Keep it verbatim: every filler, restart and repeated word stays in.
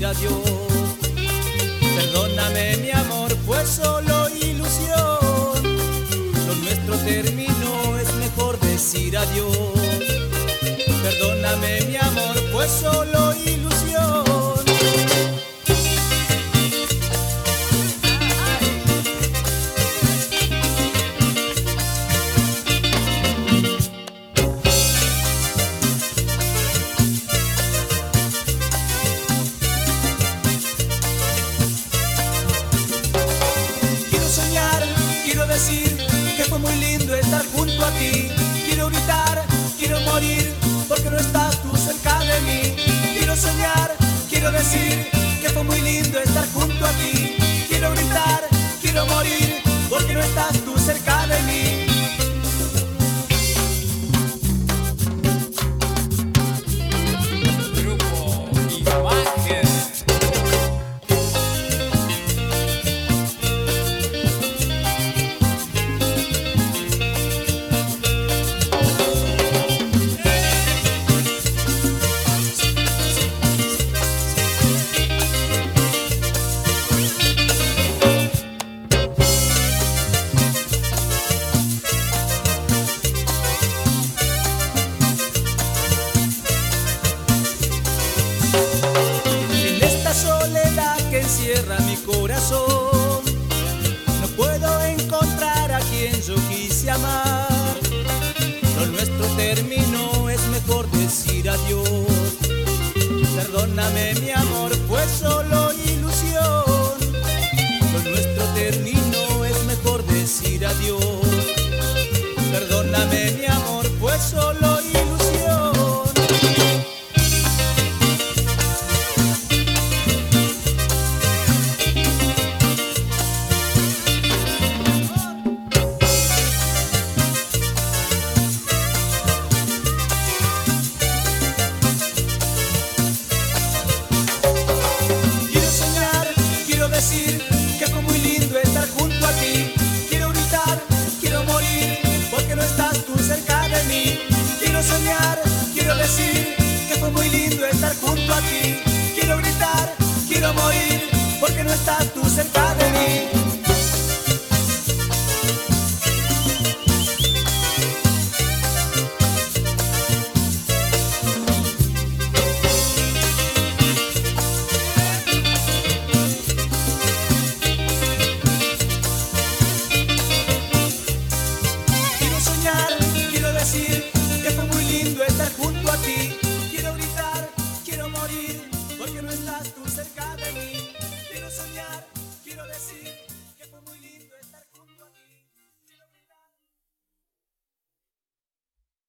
a Dios. Perdóname mi amor, fue solo ilusión. Lo nuestro terminó, es mejor decir adiós. Perdóname mi amor, fue solo ilusión. Quiero decir que fue muy lindo estar junto a ti. Quiero gritar, quiero morir, porque no estás tú cerca de mí. Quiero soñar, quiero decir que fue muy lindo estar junto a ti. Quiero gritar, quiero morir, porque no estás tú cerca de mí. Grupo Imagen. Que encierra mi corazón, no puedo encontrar a quien yo quise amar. Lo nuestro terminó, es mejor decir adiós. Perdóname mi amor, fue solo ilusión. Lo nuestro terminó, es mejor decir adiós. Perdóname mi amor, fue solo ilusión. Decir que fue muy lindo estar junto a ti. Quiero gritar, quiero morir, porque no estás tú cerca de mí. Quiero soñar, quiero decir que fue muy lindo estar junto a ti. Quiero gritar, quiero morir, porque no estás tú cerca de mí. Quiero decir que fue muy lindo estar junto a ti. Quiero gritar, quiero morir, porque no estás tú cerca de mí. Quiero soñar, quiero decir